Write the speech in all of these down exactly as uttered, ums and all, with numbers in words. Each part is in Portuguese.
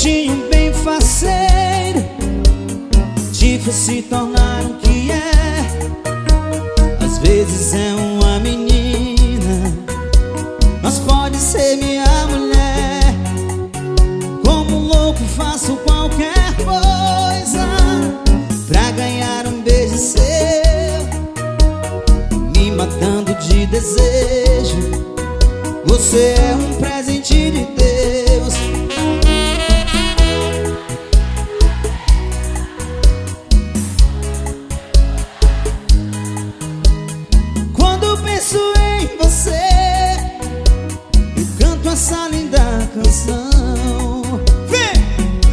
jeitinho bem faceiro de se tornar o que é. Às vezes é uma menina, mas pode ser minha mulher. Como um louco faço qualquer coisa pra ganhar um beijo seu, me matando de desejo. Você é um presente de Deus. Quando penso em você, eu canto essa linda canção. Vem!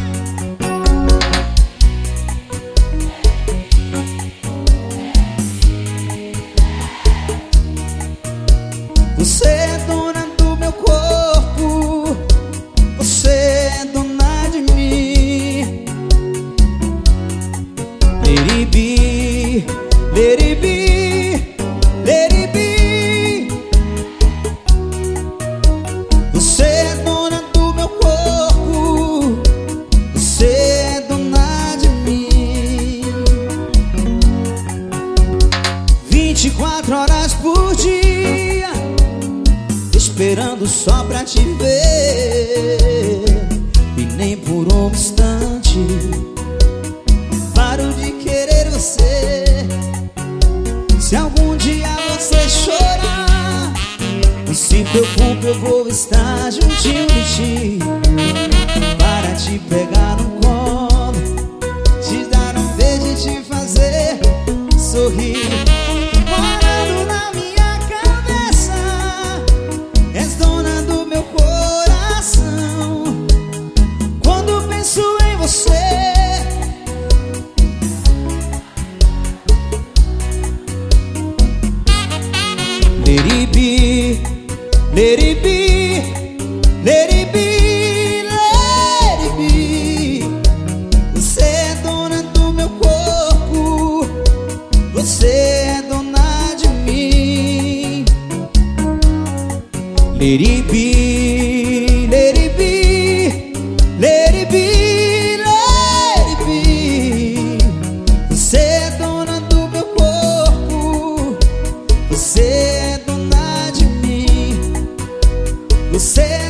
Você é dona do meu corpo, você é dona de mim. Let it be, let it be, let it be. Você é dona do meu corpo, você é dona de mim. Vinte e quatro horas por dia, esperando só pra te ver. E nem por um instante paro de querer você. Se algum dia você chorar, não se preocupe, eu vou estar juntinho de ti, para te pegar no colo, te dar um beijo e te fazer sorrir. Morando na minha cabeça, és dona do meu coração. Quando penso em você, let it be, let it be, let it be, let it be. Você é dona do meu corpo, você é dona de mim. Let it be, let it be, let it be, let it be. Você é dona do meu corpo, você é dona de mim. Você